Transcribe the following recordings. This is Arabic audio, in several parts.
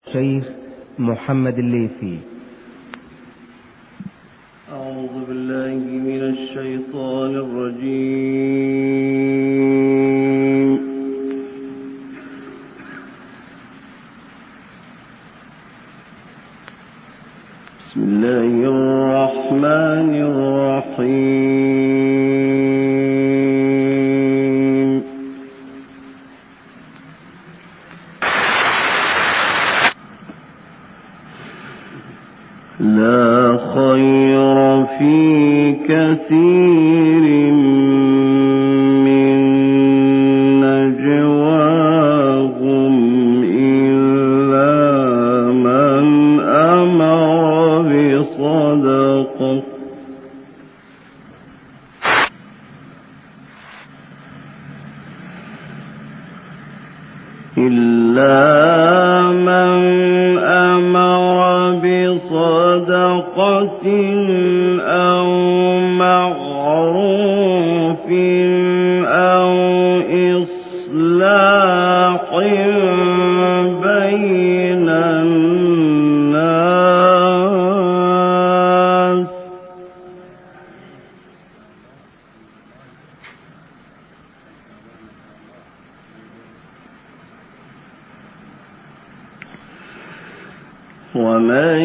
الشيخ محمد الليثي. أعوذ بالله من الشيطان الرجيم. بسم الله الرحمن الرحيم. لا خير في كثير من نجواهم إلا من أمر بصدقة أو معروف أو إصلاح بين الناس ومن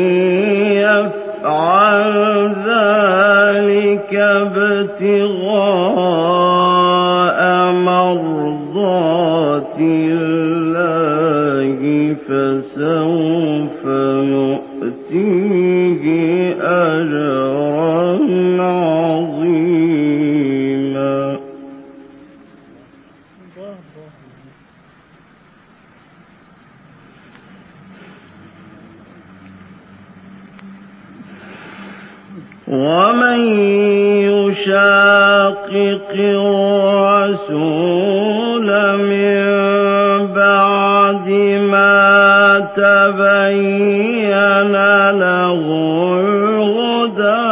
يفعل ذلك ابتغاء مرضات الله فسوف نؤتيه أجرا عظيما. ومن يشاقق الرسول من بعد ما تبين له الهدى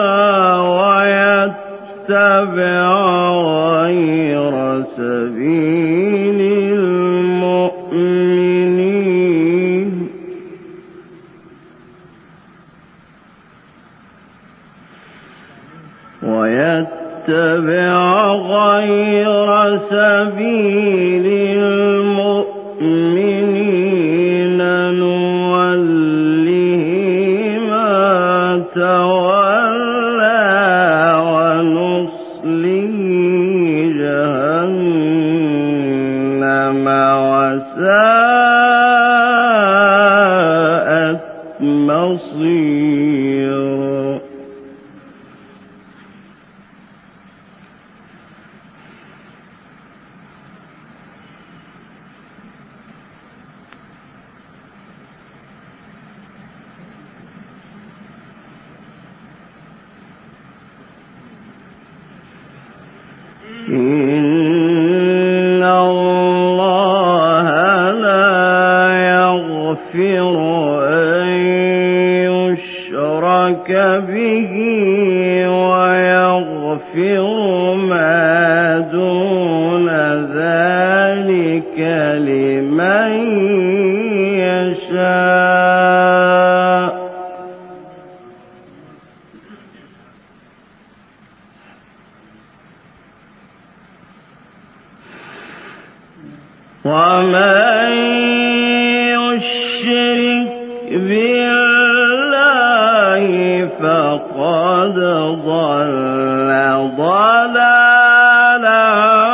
ويتبع غير سبيل المؤمنين نوله ما تولى ونصله جهنم وساءت مصيرا. إن الله لا يغفر أن يشرك به ويغفر ما دون ذلك لمن يشاء. ومن يشرك بالله فقد ضل ضلالا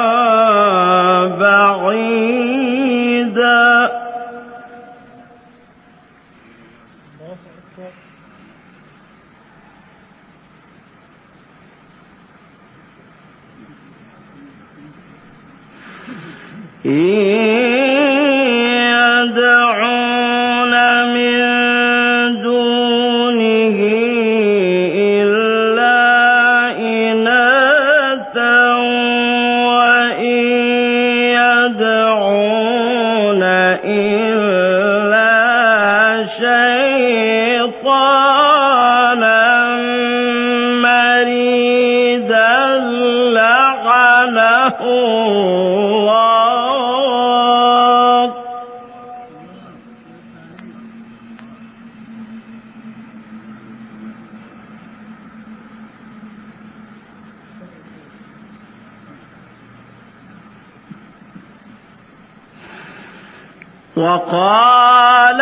بعيدا. يدعون من دونه إلا إناثا وإن يدعون إلا شيطانا مريدا لعنه الله وقال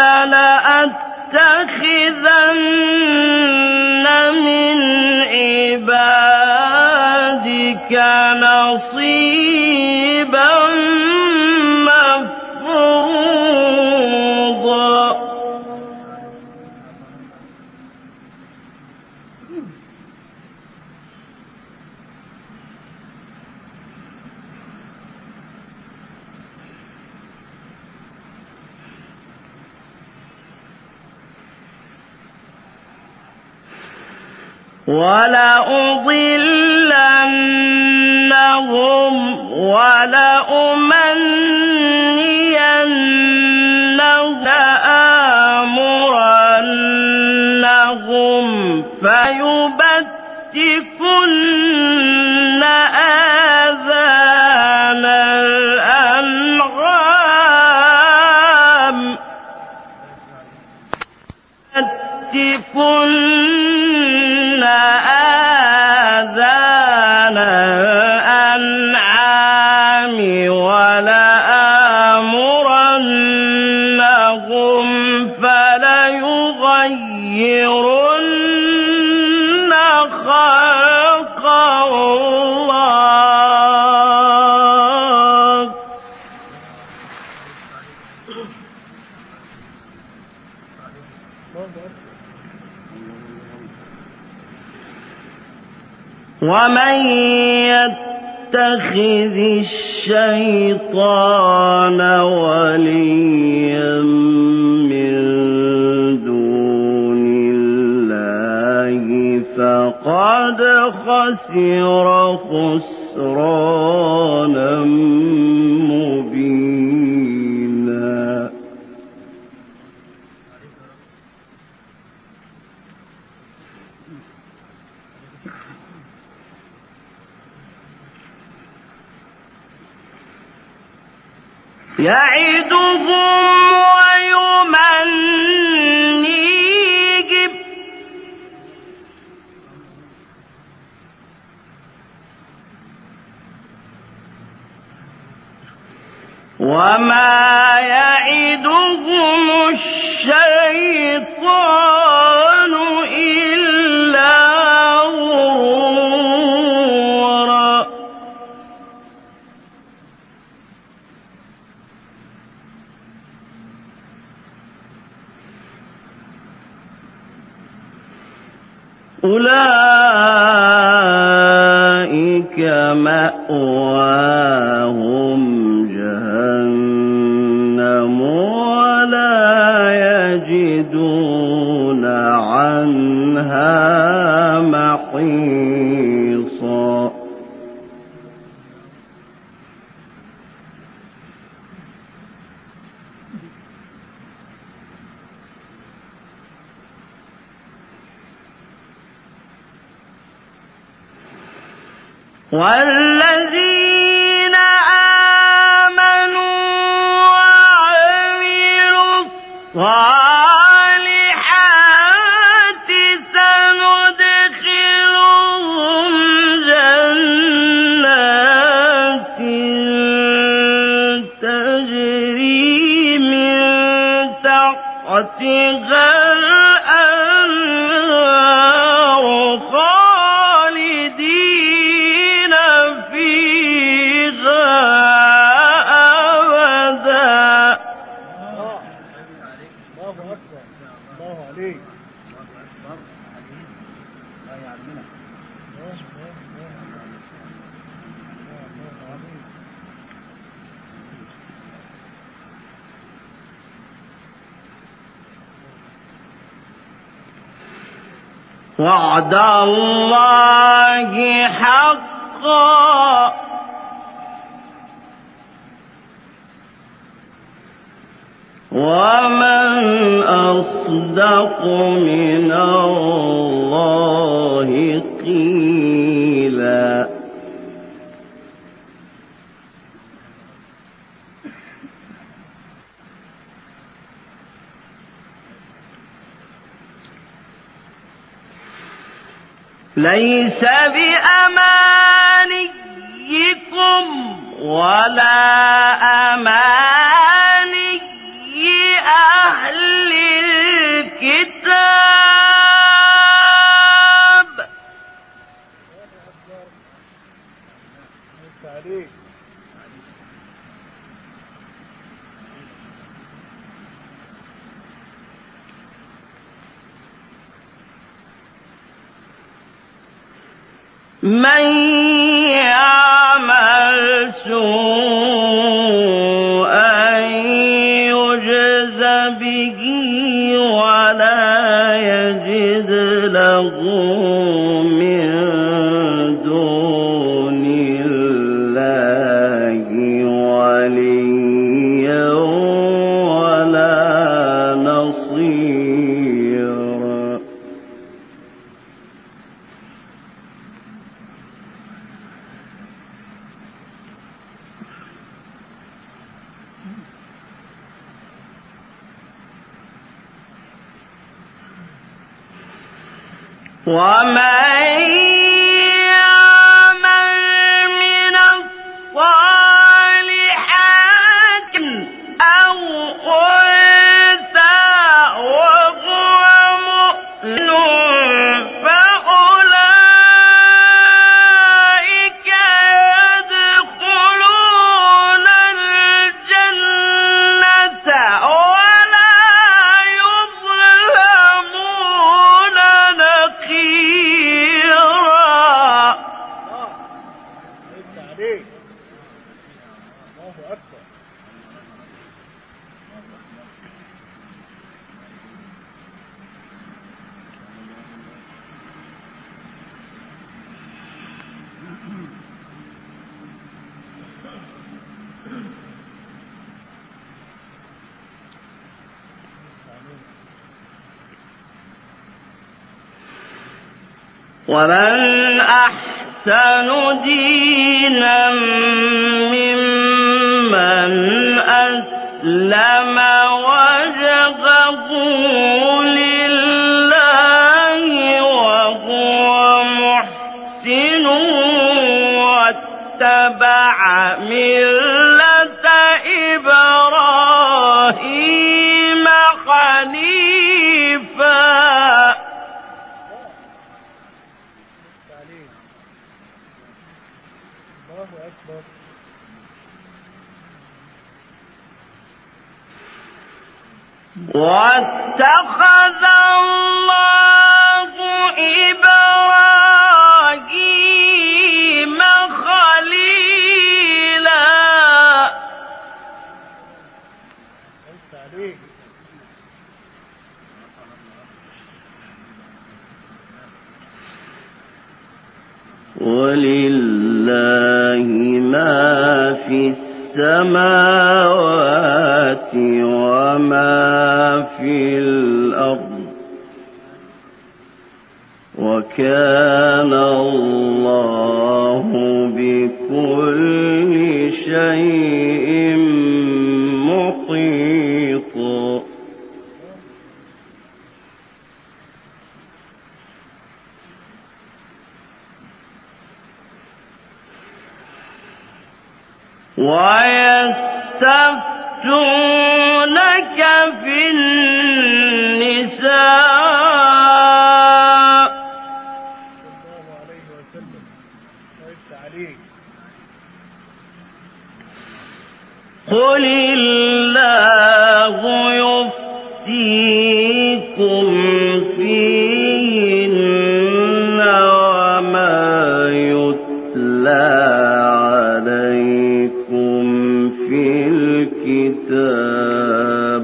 لأتخذن من عبادك نصيبا مفروضا ولأضلنهم ولأمنينهم لآمرنهم فيبتكن آذان الأنعام آذان الأنعام ولآمرنهم فليغيرن خلق الله ومن يتخذ الشيطان وليا من دون الله فقد خسر خسرانا مبينا يعدهم ويمنيهم وما يعدهم الشيطان إلا غرورا أولئك مأواهم جهنم ولا يجدون عنها محيصا والذين آمنوا وعملوا الصالحات سندخلهم جنات تجري من تحتها الأنهار خالدين فيها أبدا وعد الله حقا ومن أصدق من الله قيلا ليس بأمانيكم ولا أماني من يعمل سوءا يجز به ولا يجد له من دون الله وليا ولا نصيرا. ومن يعمل من الصالحات أو أنثى وهو مؤمن فأولئك يدخلون الجنة ولا يظلمون نقيرا. ومن أحسن دينا ممن أسلم وجهه لله وهو محسن واتبع ملة إبراهيم حنيفا. واتخذ الله إبراهيم خليلا. ولله ما في السماوات وما في الأرض وكان الله بكل شيء محيطا. ويستفتونك في النساء قل الله يفتيكم فيهن وما يتلى عليكم في الكتاب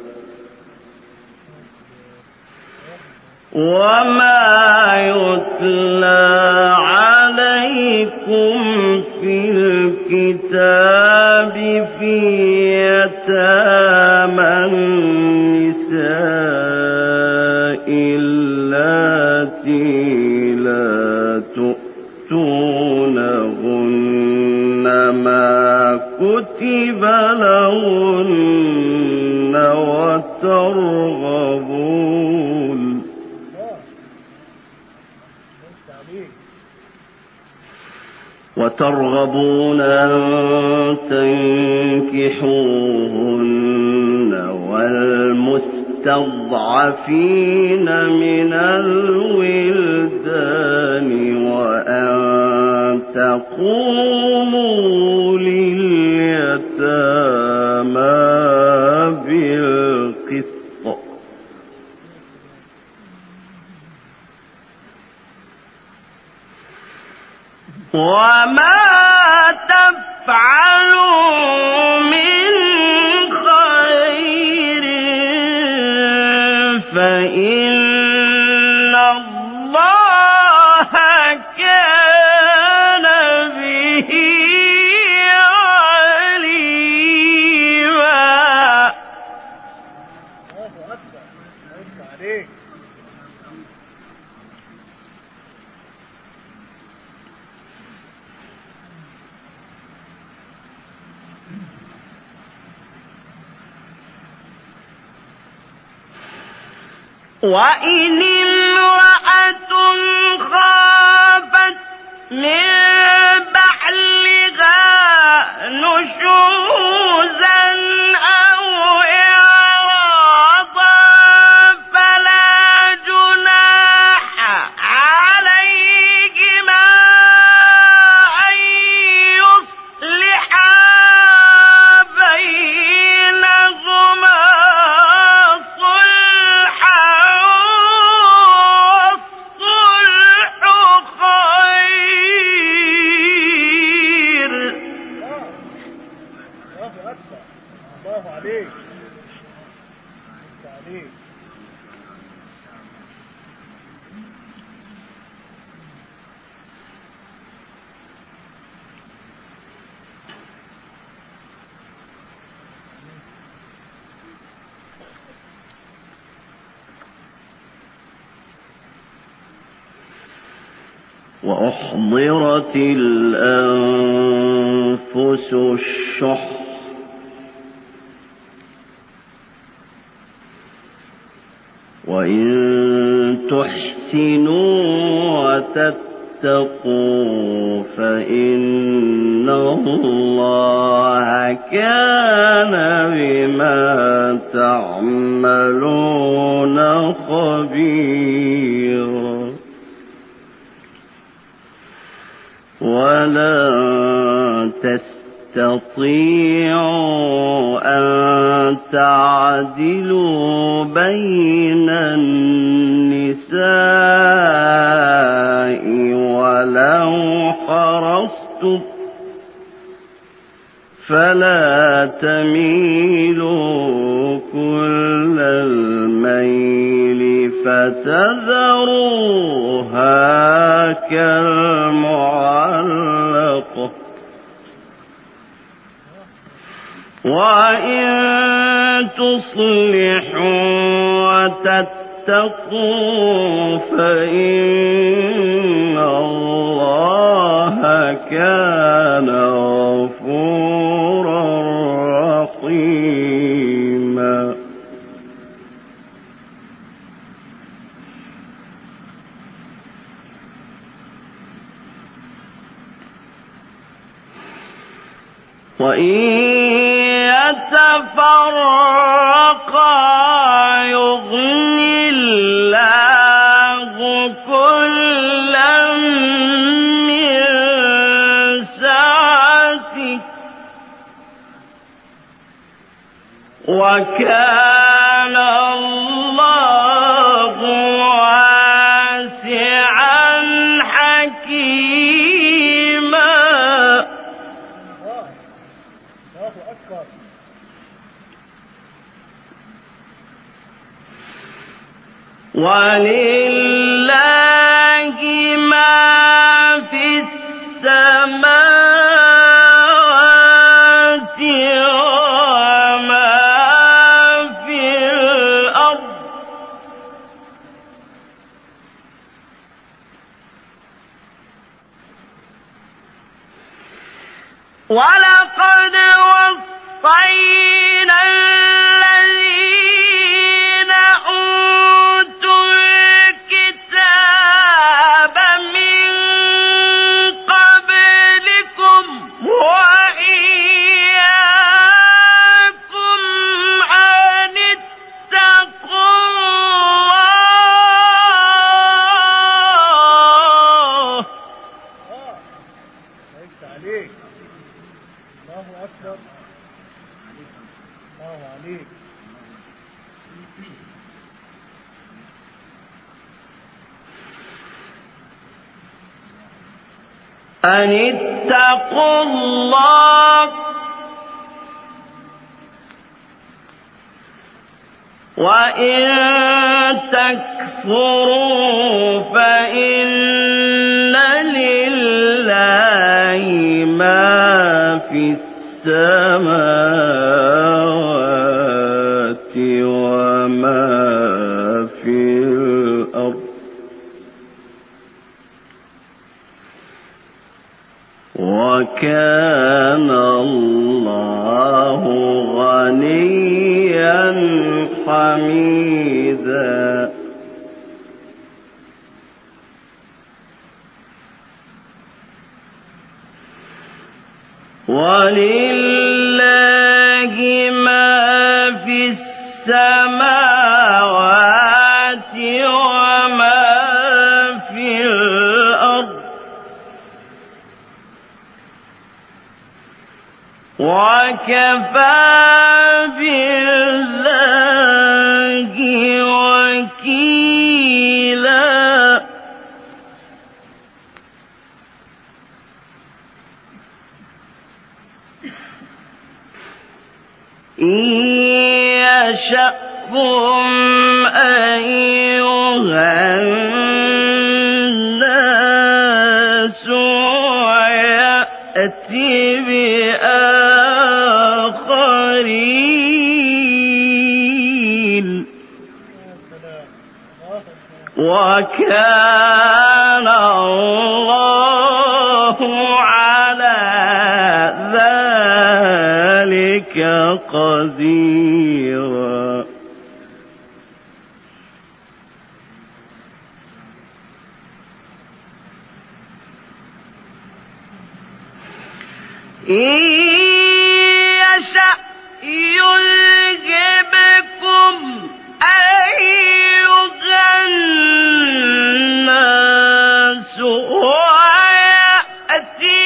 في يتامى النساء اللاتي لا تؤتونهن ما كتب لهن وترغبون أن تنكحوهن والمستضعفين من الولدان وأن تقوموا لليتامى بالقسط وما تفعلوا من خير فإن الله كان به عليما. وإن امرأة خافت من بعلها نشوزا أو إعراضا فلا جناح عليهما أن يصلحا بينهما وأحضرت الأنفس الشح وإن تحسنوا وتتقوا فإن الله كان بما تعملون خبيرا. ولا تستطيعوا أن تعدلوا بين النساء ولو حرصتم فلا تميلوا كل الميل فتذروها كالمعلقة. وإن تصلحوا وتتقوا فإن الله كان غفورا رحيما. وإن يتفرقا يغني الله كلا من سعته وكان الله واسعا حكيما. ولله ما في السماوات وما في الأرض ولقد وصينا الذين أوتوا الكتاب من قبلكم وإياكم أن اتقوا الله. ليس عليك. الله أكبر. أن اتقوا الله وإن تكفروا فإن لله ما في السماوات وما في الأرض وكان الله غنيا حميدا ولله ما في السماوات وما في الأرض وكفى بالله وكيلا إن يشأكم أيها الناس ويأتي بآخرين وكان الله على ذلك قديرا إن يشأ يذهبكم أيها الناس ويأتي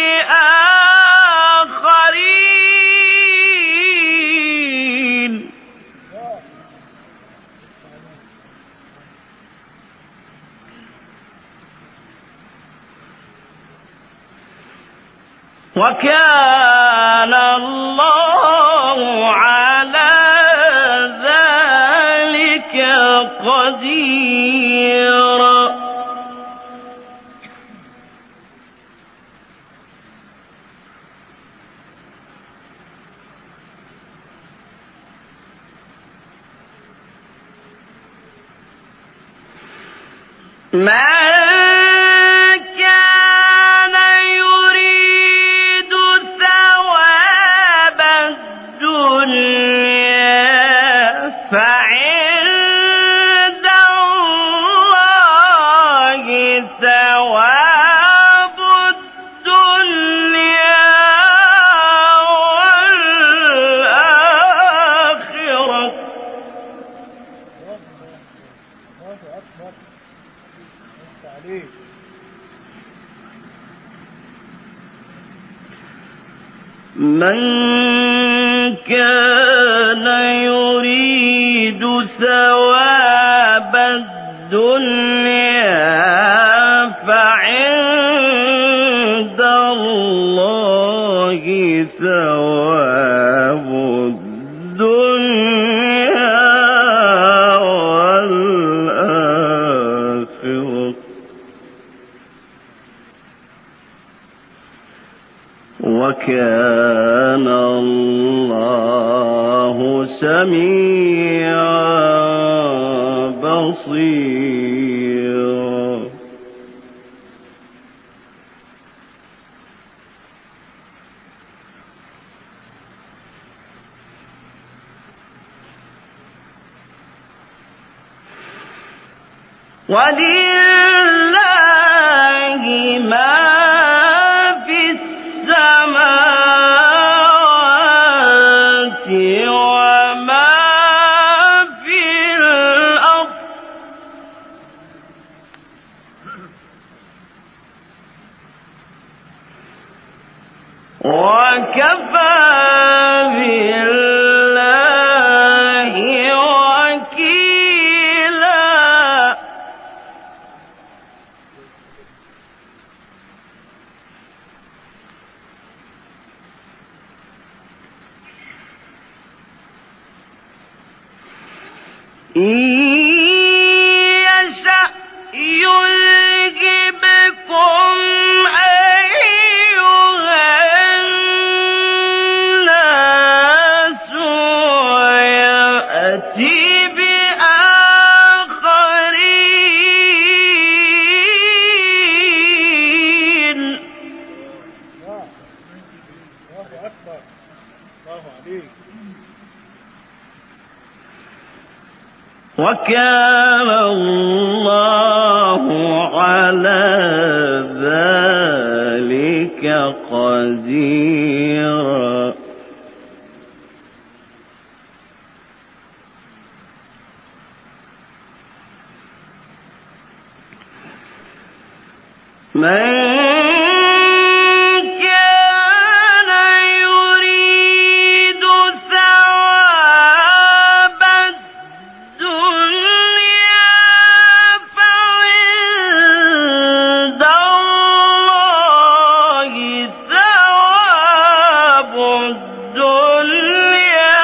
بآخرين وكان الله على ذلك قديرا فعند الله ثواب الدنيا والآخرة من كان يريد ثواب الدنيا فعند الله ثواب الدنيا والآخرة وكان الله سميعا بصيرا ولله ما في السماوات وما في الأرض وكفى بالله وكيلا يشأ يذهبكم أيها الناس ويأتي بآخرين. وكان الله على ذلك قديرا. من كان يريد ثواب الدنيا فعند الله ثواب الدنيا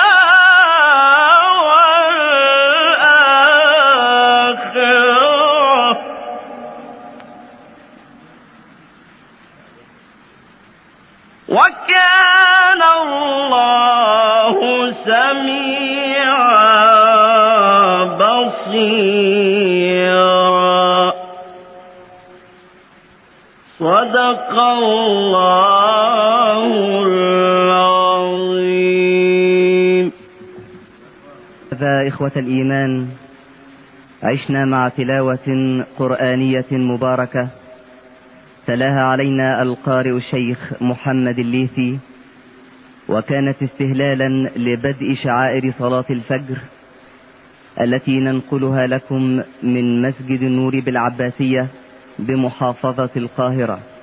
والآخرة. وكان الله سميعا بصيرا. صدق الله العظيم. هذا إخوة الإيمان، عشنا مع تلاوة قرآنية مباركة تلاها علينا القارئ الشيخ محمد الليثي، وكانت استهلالا لبدء شعائر صلاة الفجر التي ننقلها لكم من مسجد النور بالعباسية بمحافظة القاهرة.